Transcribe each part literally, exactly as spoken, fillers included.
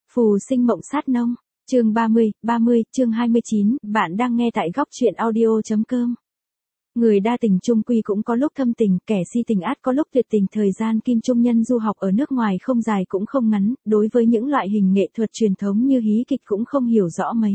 Phù sinh mộng sát nông, chương ba mươi, ba mươi, chương hai mươi chín, bạn đang nghe tại góc truyện audio.com. Người đa tình chung quy cũng có lúc thâm tình, kẻ si tình át có lúc tuyệt tình. Thời gian Kim Trung Nhân du học ở nước ngoài không dài cũng không ngắn, đối với những loại hình nghệ thuật truyền thống như hí kịch cũng không hiểu rõ mấy.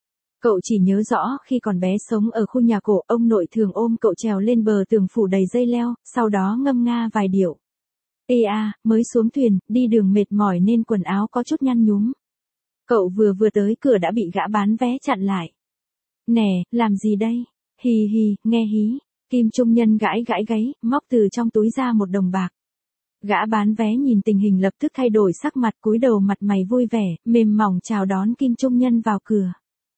Cậu chỉ nhớ rõ khi còn bé sống ở khu nhà cổ, ông nội thường ôm cậu trèo lên bờ tường phủ đầy dây leo, sau đó ngâm nga vài điệu. Ê a, mới xuống thuyền, đi đường mệt mỏi nên quần áo có chút nhăn nhúm. Cậu vừa vừa tới cửa đã bị gã bán vé chặn lại. Nè, làm gì đây? Hì hì, nghe hí. Kim Trung Nhân gãi gãi gáy, móc từ trong túi ra một đồng bạc. Gã bán vé nhìn tình hình lập tức thay đổi sắc mặt, cúi đầu mặt mày vui vẻ, mềm mỏng chào đón Kim Trung Nhân vào cửa.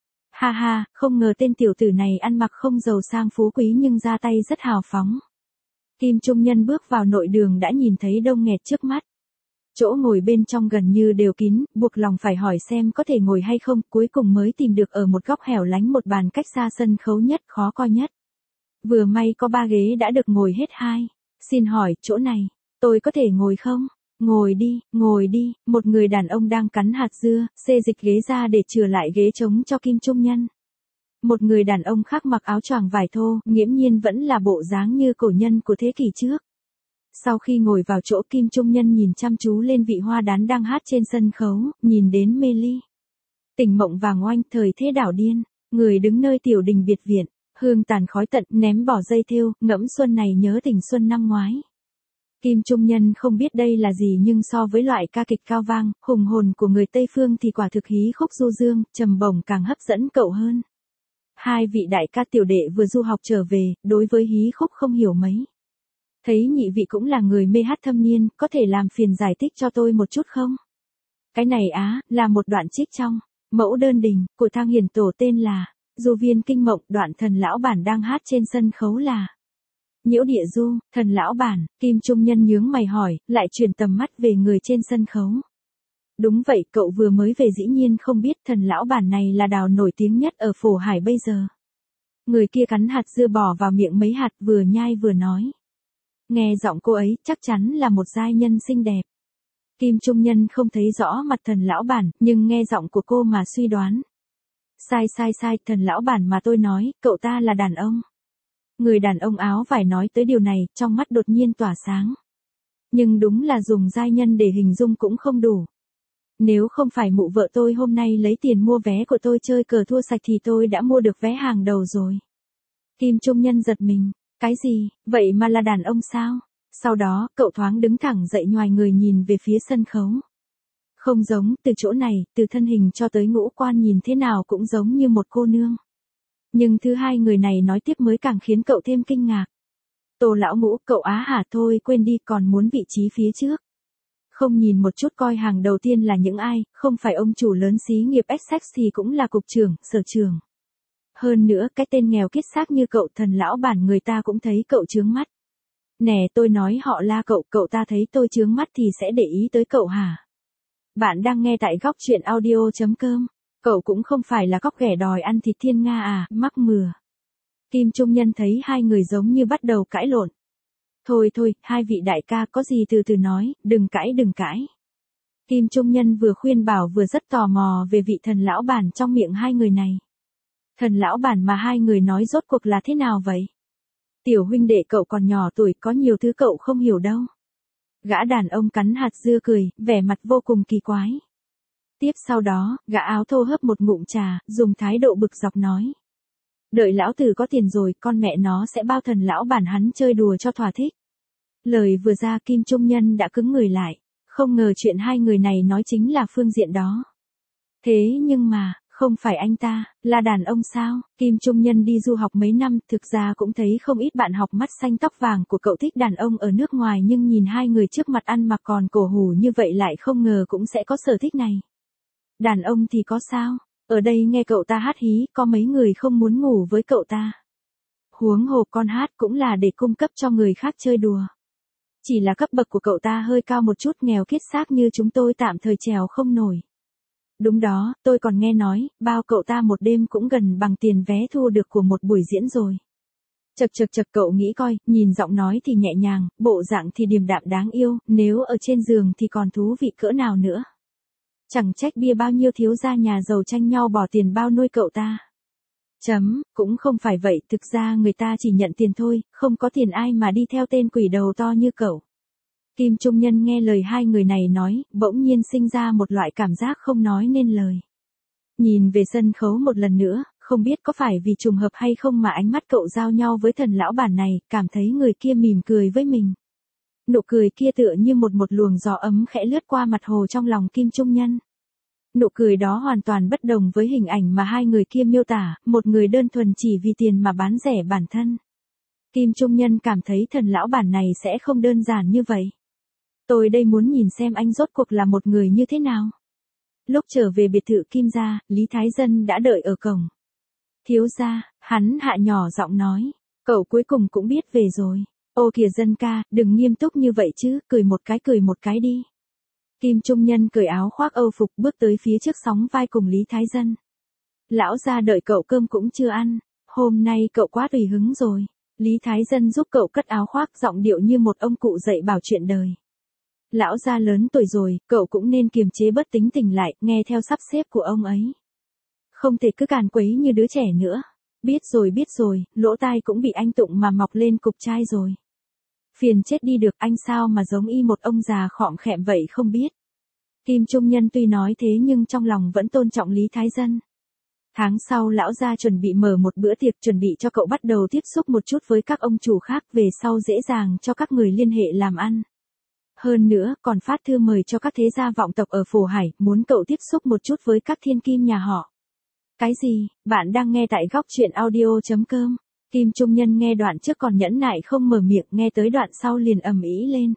Ha ha, không ngờ tên tiểu tử này ăn mặc không giàu sang phú quý nhưng ra tay rất hào phóng. Kim Trung Nhân bước vào nội đường đã nhìn thấy đông nghẹt trước mắt. Chỗ ngồi bên trong gần như đều kín, buộc lòng phải hỏi xem có thể ngồi hay không, cuối cùng mới tìm được ở một góc hẻo lánh một bàn cách xa sân khấu nhất khó coi nhất. Vừa may có ba ghế đã được ngồi hết hai. Xin hỏi, chỗ này, tôi có thể ngồi không? Ngồi đi, ngồi đi, một người đàn ông đang cắn hạt dưa, xê dịch ghế ra để chừa lại ghế trống cho Kim Trung Nhân. Một người đàn ông khác mặc áo choàng vải thô, nghiễm nhiên vẫn là bộ dáng như cổ nhân của thế kỷ trước. Sau khi ngồi vào chỗ, Kim Trung Nhân nhìn chăm chú lên vị hoa đán đang hát trên sân khấu, nhìn đến mê ly. Tỉnh mộng vàng oanh, thời thế đảo điên, người đứng nơi tiểu đình biệt viện, hương tàn khói tận, ném bỏ dây thêu, ngẫm xuân này nhớ tình xuân năm ngoái. Kim Trung Nhân không biết đây là gì nhưng so với loại ca kịch cao vang, hùng hồn của người Tây Phương thì quả thực hí khúc du dương, trầm bổng càng hấp dẫn cậu hơn. Hai vị đại ca tiểu đệ vừa du học trở về, đối với hí khúc không hiểu mấy. Thấy nhị vị cũng là người mê hát thâm niên, có thể làm phiền giải thích cho tôi một chút không? Cái này á, là một đoạn trích trong Mẫu Đơn Đình, của Thang Hiền Tổ tên là Du Viên Kinh Mộng, đoạn thần lão bản đang hát trên sân khấu là Nhiễu Địa Du, thần lão bản. Kim Trung Nhân nhướng mày hỏi, lại chuyển tầm mắt về người trên sân khấu. Đúng vậy, cậu vừa mới về dĩ nhiên không biết thần lão bản này là đào nổi tiếng nhất ở Phổ Hải bây giờ. Người kia cắn hạt dưa bỏ vào miệng mấy hạt vừa nhai vừa nói. Nghe giọng cô ấy chắc chắn là một giai nhân xinh đẹp. Kim Trung Nhân không thấy rõ mặt thần lão bản, nhưng nghe giọng của cô mà suy đoán. Sai sai sai, thần lão bản mà tôi nói, cậu ta là đàn ông. Người đàn ông áo vải nói tới điều này, trong mắt đột nhiên tỏa sáng. Nhưng đúng là dùng giai nhân để hình dung cũng không đủ. Nếu không phải mụ vợ tôi hôm nay lấy tiền mua vé của tôi chơi cờ thua sạch thì tôi đã mua được vé hàng đầu rồi. Kim Trung Nhân giật mình. Cái gì, vậy mà là đàn ông sao? Sau đó, cậu thoáng đứng thẳng dậy nhoài người nhìn về phía sân khấu. Không giống, từ chỗ này, từ thân hình cho tới ngũ quan nhìn thế nào cũng giống như một cô nương. Nhưng thứ hai người này nói tiếp mới càng khiến cậu thêm kinh ngạc. Tô lão ngũ, cậu á hả, thôi quên đi, còn muốn vị trí phía trước. Không nhìn một chút coi hàng đầu tiên là những ai, không phải ông chủ lớn xí nghiệp Essex thì cũng là cục trưởng, sở trưởng. Hơn nữa, cái tên nghèo kiết xác như cậu thần lão bản người ta cũng thấy cậu chướng mắt. Nè, tôi nói họ la cậu, cậu ta thấy tôi chướng mắt thì sẽ để ý tới cậu hả? Bạn đang nghe tại góc truyện audio.com. Cậu cũng không phải là cóc ghẻ đòi ăn thịt thiên nga à, mắc mừa. Kim Trung Nhân thấy hai người giống như bắt đầu cãi lộn. Thôi thôi, hai vị đại ca có gì từ từ nói, đừng cãi đừng cãi. Kim Trung Nhân vừa khuyên bảo vừa rất tò mò về vị thần lão bản trong miệng hai người này. Thần lão bản mà hai người nói rốt cuộc là thế nào vậy? Tiểu huynh đệ cậu còn nhỏ tuổi, có nhiều thứ cậu không hiểu đâu. Gã đàn ông cắn hạt dưa cười, vẻ mặt vô cùng kỳ quái. Tiếp sau đó, gã áo thô hớp một ngụm trà, dùng thái độ bực dọc nói. Đợi lão tử có tiền rồi, con mẹ nó sẽ bao thần lão bản hắn chơi đùa cho thỏa thích. Lời vừa ra Kim Trung Nhân đã cứng người lại, không ngờ chuyện hai người này nói chính là phương diện đó. Thế nhưng mà, không phải anh ta, là đàn ông sao? Kim Trung Nhân đi du học mấy năm, thực ra cũng thấy không ít bạn học mắt xanh tóc vàng của cậu thích đàn ông ở nước ngoài nhưng nhìn hai người trước mặt ăn mặc còn cổ hủ như vậy lại không ngờ cũng sẽ có sở thích này. Đàn ông thì có sao? Ở đây nghe cậu ta hát hí, có mấy người không muốn ngủ với cậu ta. Huống hồ con hát cũng là để cung cấp cho người khác chơi đùa. Chỉ là cấp bậc của cậu ta hơi cao một chút, nghèo kiết xác như chúng tôi tạm thời trèo không nổi. Đúng đó, tôi còn nghe nói, bao cậu ta một đêm cũng gần bằng tiền vé thu được của một buổi diễn rồi. Chật chật chật, cậu nghĩ coi, nhìn giọng nói thì nhẹ nhàng, bộ dạng thì điềm đạm đáng yêu, nếu ở trên giường thì còn thú vị cỡ nào nữa. Chẳng trách bia bao nhiêu thiếu gia nhà giàu tranh nhau bỏ tiền bao nuôi cậu ta. Chấm, cũng không phải vậy, thực ra người ta chỉ nhận tiền thôi, không có tiền ai mà đi theo tên quỷ đầu to như cậu. Kim Trung Nhân nghe lời hai người này nói, bỗng nhiên sinh ra một loại cảm giác không nói nên lời. Nhìn về sân khấu một lần nữa, không biết có phải vì trùng hợp hay không mà ánh mắt cậu giao nhau với thần lão bản này, cảm thấy người kia mỉm cười với mình. Nụ cười kia tựa như một một luồng gió ấm khẽ lướt qua mặt hồ trong lòng Kim Trung Nhân. Nụ cười đó hoàn toàn bất đồng với hình ảnh mà hai người kia miêu tả, một người đơn thuần chỉ vì tiền mà bán rẻ bản thân. Kim Trung Nhân cảm thấy thần lão bản này sẽ không đơn giản như vậy. Tôi đây muốn nhìn xem anh rốt cuộc là một người như thế nào. Lúc trở về biệt thự Kim gia, Lý Thái Dân đã đợi ở cổng. Thiếu gia, hắn hạ nhỏ giọng nói, cậu cuối cùng cũng biết về rồi. Ô kìa Dân ca, đừng nghiêm túc như vậy chứ, cười một cái cười một cái đi. Kim Trung Nhân cởi áo khoác âu phục bước tới phía trước sóng vai cùng Lý Thái Dân. Lão gia đợi cậu cơm cũng chưa ăn, hôm nay cậu quá tùy hứng rồi. Lý Thái Dân giúp cậu cất áo khoác giọng điệu như một ông cụ dạy bảo chuyện đời. Lão gia lớn tuổi rồi, cậu cũng nên kiềm chế bớt tính tình lại, nghe theo sắp xếp của ông ấy. Không thể cứ càn quấy như đứa trẻ nữa. Biết rồi biết rồi, lỗ tai cũng bị anh tụng mà mọc lên cục trai rồi. Phiền chết đi được, anh sao mà giống y một ông già khọm khẹm vậy không biết. Kim Trung Nhân tuy nói thế nhưng trong lòng vẫn tôn trọng Lý Thái Dân. Tháng sau lão gia chuẩn bị mở một bữa tiệc chuẩn bị cho cậu bắt đầu tiếp xúc một chút với các ông chủ khác về sau dễ dàng cho các người liên hệ làm ăn. Hơn nữa, còn phát thư mời cho các thế gia vọng tộc ở Phổ Hải, muốn cậu tiếp xúc một chút với các thiên kim nhà họ. Cái gì, bạn đang nghe tại góc truyện audio.com. Kim Trung Nhân nghe đoạn trước còn nhẫn nại không mở miệng, nghe tới đoạn sau liền ầm ĩ lên.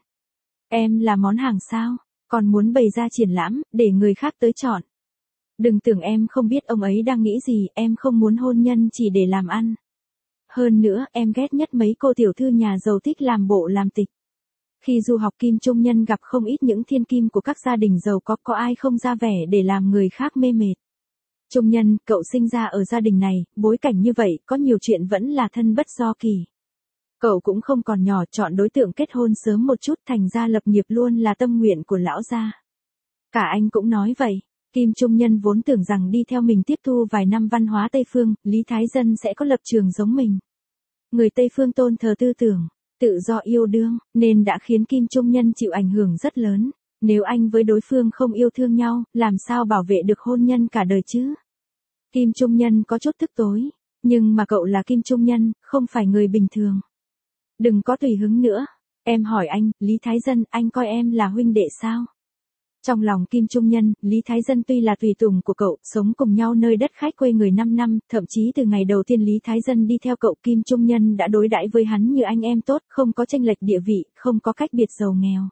Em là món hàng sao, còn muốn bày ra triển lãm, để người khác tới chọn. Đừng tưởng em không biết ông ấy đang nghĩ gì, em không muốn hôn nhân chỉ để làm ăn. Hơn nữa, em ghét nhất mấy cô tiểu thư nhà giàu thích làm bộ làm tịch. Khi du học Kim Trung Nhân gặp không ít những thiên kim của các gia đình giàu có, có ai không ra vẻ để làm người khác mê mệt. Trung Nhân, cậu sinh ra ở gia đình này, bối cảnh như vậy, có nhiều chuyện vẫn là thân bất do kỳ. Cậu cũng không còn nhỏ, chọn đối tượng kết hôn sớm một chút, thành ra lập nghiệp luôn là tâm nguyện của lão gia. Cả anh cũng nói vậy. Kim Trung Nhân vốn tưởng rằng đi theo mình tiếp thu vài năm văn hóa Tây Phương, Lý Thái Dân sẽ có lập trường giống mình. Người Tây Phương tôn thờ tư tưởng, tự do yêu đương, nên đã khiến Kim Trung Nhân chịu ảnh hưởng rất lớn. Nếu anh với đối phương không yêu thương nhau, làm sao bảo vệ được hôn nhân cả đời chứ? Kim Trung Nhân có chút tức tối, nhưng mà cậu là Kim Trung Nhân, không phải người bình thường. Đừng có tùy hứng nữa. Em hỏi anh, Lý Thái Dân, anh coi em là huynh đệ sao? Trong lòng Kim Trung Nhân, Lý Thái Dân tuy là tùy tùng của cậu, sống cùng nhau nơi đất khách quê người năm năm, thậm chí từ ngày đầu tiên Lý Thái Dân đi theo cậu, Kim Trung Nhân đã đối đãi với hắn như anh em tốt, không có chênh lệch địa vị, không có cách biệt giàu nghèo.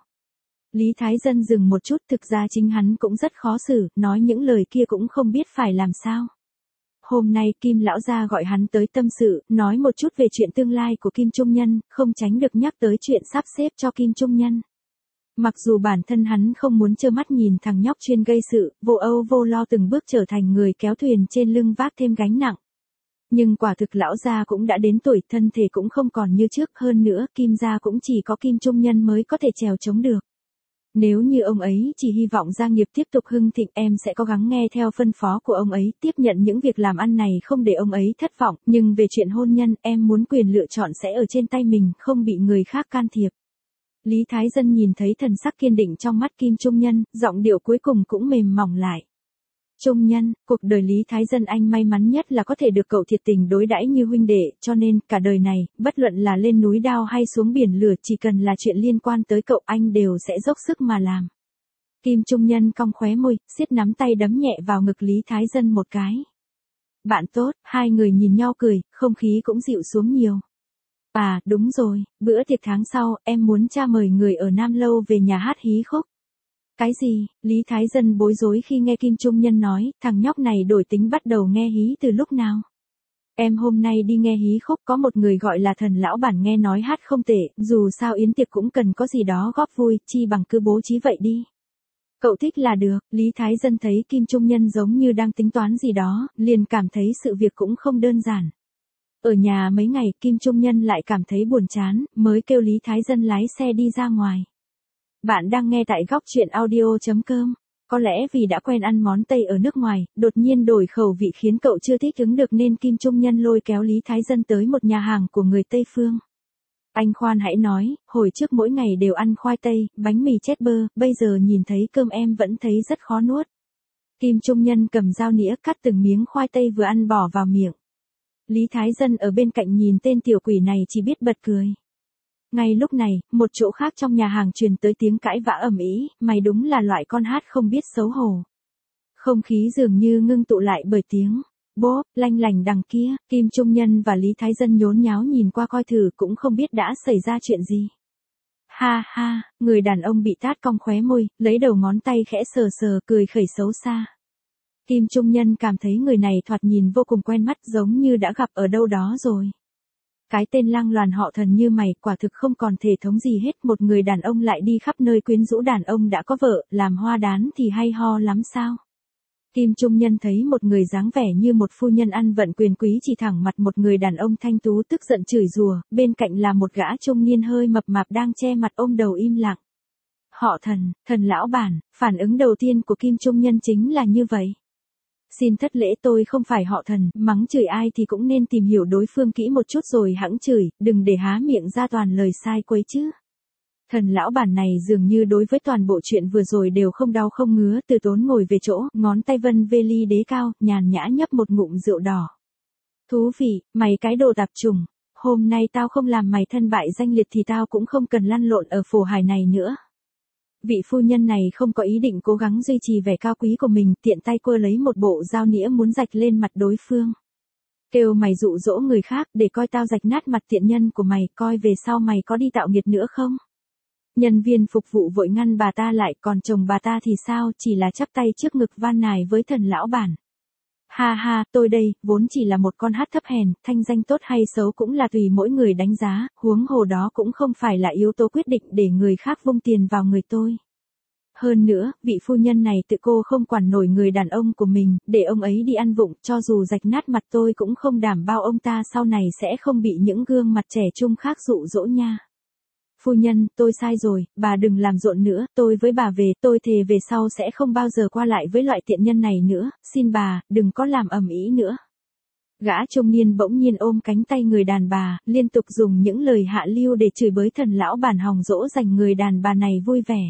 Lý Thái Dân dừng một chút, thực ra chính hắn cũng rất khó xử, nói những lời kia cũng không biết phải làm sao. Hôm nay Kim lão gia gọi hắn tới tâm sự, nói một chút về chuyện tương lai của Kim Trung Nhân, không tránh được nhắc tới chuyện sắp xếp cho Kim Trung Nhân. Mặc dù bản thân hắn không muốn trơ mắt nhìn thằng nhóc chuyên gây sự, vô âu vô lo từng bước trở thành người kéo thuyền trên lưng vác thêm gánh nặng. Nhưng quả thực lão gia cũng đã đến tuổi, thân thể cũng không còn như trước, hơn nữa Kim gia cũng chỉ có Kim Trung Nhân mới có thể trèo chống được. Nếu như ông ấy chỉ hy vọng gia nghiệp tiếp tục hưng thịnh, em sẽ cố gắng nghe theo phân phó của ông ấy, tiếp nhận những việc làm ăn này không để ông ấy thất vọng, nhưng về chuyện hôn nhân, em muốn quyền lựa chọn sẽ ở trên tay mình, không bị người khác can thiệp. Lý Thái Dân nhìn thấy thần sắc kiên định trong mắt Kim Trung Nhân, giọng điệu cuối cùng cũng mềm mỏng lại. Trung Nhân, cuộc đời Lý Thái Dân anh may mắn nhất là có thể được cậu thiệt tình đối đãi như huynh đệ, cho nên, cả đời này, bất luận là lên núi đao hay xuống biển lửa, chỉ cần là chuyện liên quan tới cậu anh đều sẽ dốc sức mà làm. Kim Trung Nhân cong khóe môi, siết nắm tay đấm nhẹ vào ngực Lý Thái Dân một cái. Bạn tốt, hai người nhìn nhau cười, không khí cũng dịu xuống nhiều. À, đúng rồi, bữa tiệc tháng sau, em muốn cha mời người ở Nam Lâu về nhà hát hí khúc. Cái gì? Lý Thái Dân bối rối khi nghe Kim Trung Nhân nói, thằng nhóc này đổi tính bắt đầu nghe hí từ lúc nào? Em hôm nay đi nghe hí khúc, có một người gọi là thần lão bản nghe nói hát không tệ, dù sao yến tiệc cũng cần có gì đó góp vui, chi bằng cứ bố trí vậy đi. Cậu thích là được. Lý Thái Dân thấy Kim Trung Nhân giống như đang tính toán gì đó, liền cảm thấy sự việc cũng không đơn giản. Ở nhà mấy ngày, Kim Trung Nhân lại cảm thấy buồn chán, mới kêu Lý Thái Dân lái xe đi ra ngoài. Bạn đang nghe tại góc truyện audio.com. Có lẽ vì đã quen ăn món Tây ở nước ngoài, đột nhiên đổi khẩu vị khiến cậu chưa thích ứng được nên Kim Trung Nhân lôi kéo Lý Thái Dân tới một nhà hàng của người Tây phương. Anh khoan hãy nói, hồi trước mỗi ngày đều ăn khoai tây, bánh mì chết bơ, bây giờ nhìn thấy cơm em vẫn thấy rất khó nuốt. Kim Trung Nhân cầm dao nĩa cắt từng miếng khoai tây vừa ăn bỏ vào miệng. Lý Thái Dân ở bên cạnh nhìn tên tiểu quỷ này chỉ biết bật cười. Ngay lúc này, một chỗ khác trong nhà hàng truyền tới tiếng cãi vã ầm ĩ, mày đúng là loại con hát không biết xấu hổ. Không khí dường như ngưng tụ lại bởi tiếng bốp lanh lành đằng kia, Kim Trung Nhân và Lý Thái Dân nhốn nháo nhìn qua coi thử cũng không biết đã xảy ra chuyện gì. Ha ha, người đàn ông bị tát cong khóe môi, lấy đầu ngón tay khẽ sờ sờ cười khẩy xấu xa. Kim Trung Nhân cảm thấy người này thoạt nhìn vô cùng quen mắt giống như đã gặp ở đâu đó rồi. Cái tên Lăng Loàn họ Thần như mày quả thực không còn thể thống gì hết, một người đàn ông lại đi khắp nơi quyến rũ đàn ông đã có vợ, làm hoa đán thì hay ho lắm sao? Kim Trung Nhân thấy một người dáng vẻ như một phu nhân ăn vận quyền quý chỉ thẳng mặt một người đàn ông thanh tú tức giận chửi rủa, bên cạnh là một gã trung niên hơi mập mạp đang che mặt ôm đầu im lặng. Họ Thần, Thần lão bản, phản ứng đầu tiên của Kim Trung Nhân chính là như vậy. Xin thất lễ, tôi không phải họ Thần, mắng chửi ai thì cũng nên tìm hiểu đối phương kỹ một chút rồi hẵng chửi, đừng để há miệng ra toàn lời sai quấy chứ. Thần lão bản này dường như đối với toàn bộ chuyện vừa rồi đều không đau không ngứa, từ tốn ngồi về chỗ, ngón tay vân vê ly đế cao, nhàn nhã nhấp một ngụm rượu đỏ. Thú vị, mày cái đồ tạp chủng, hôm nay tao không làm mày thân bại danh liệt thì tao cũng không cần lăn lộn ở phổ hải này nữa. Vị phu nhân này không có ý định cố gắng duy trì vẻ cao quý của mình, tiện tay quơ lấy một bộ dao nĩa muốn rạch lên mặt đối phương. Kêu mày dụ dỗ người khác để coi tao rạch nát mặt tiện nhân của mày, coi về sau mày có đi tạo nghiệt nữa không? Nhân viên phục vụ vội ngăn bà ta lại, còn chồng bà ta thì sao, chỉ là chắp tay trước ngực van nài với thần lão bản. Ha ha, tôi đây, vốn chỉ là một con hát thấp hèn, thanh danh tốt hay xấu cũng là tùy mỗi người đánh giá, huống hồ đó cũng không phải là yếu tố quyết định để người khác vung tiền vào người tôi. Hơn nữa, vị phu nhân này tự cô không quản nổi người đàn ông của mình, để ông ấy đi ăn vụng, cho dù rạch nát mặt tôi cũng không đảm bảo ông ta sau này sẽ không bị những gương mặt trẻ trung khác dụ dỗ nha. Phu nhân, tôi sai rồi, bà đừng làm rộn nữa, tôi với bà về, tôi thề về sau sẽ không bao giờ qua lại với loại tiện nhân này nữa, xin bà, đừng có làm ầm ĩ nữa. Gã trung niên bỗng nhiên ôm cánh tay người đàn bà, liên tục dùng những lời hạ lưu để chửi bới thần lão bản hòng dỗ dành người đàn bà này vui vẻ.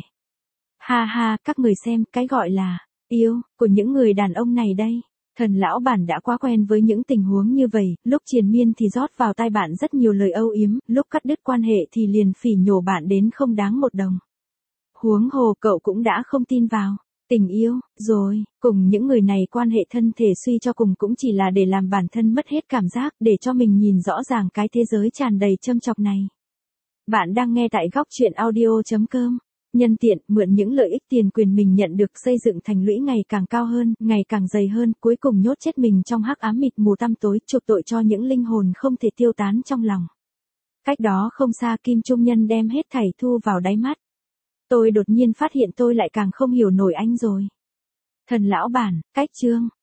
Ha ha, các người xem, cái gọi là yêu của những người đàn ông này đây. Thần lão bản đã quá quen với những tình huống như vậy, lúc triền miên thì rót vào tai bạn rất nhiều lời âu yếm, lúc cắt đứt quan hệ thì liền phỉ nhổ bạn đến không đáng một đồng. Huống hồ cậu cũng đã không tin vào tình yêu, rồi, cùng những người này quan hệ thân thể suy cho cùng cũng chỉ là để làm bản thân mất hết cảm giác, để cho mình nhìn rõ ràng cái thế giới tràn đầy châm chọc này. Bạn đang nghe tại góc truyện audio chấm com. Nhân tiện, mượn những lợi ích tiền quyền mình nhận được xây dựng thành lũy ngày càng cao hơn, ngày càng dày hơn, cuối cùng nhốt chết mình trong hắc ám mịt mù tăm tối, chuộc tội cho những linh hồn không thể tiêu tán trong lòng. Cách đó không xa, Kim Trung Nhân đem hết thảy thu vào đáy mắt. Tôi đột nhiên phát hiện tôi lại càng không hiểu nổi anh rồi. Thần lão bản, cách chương.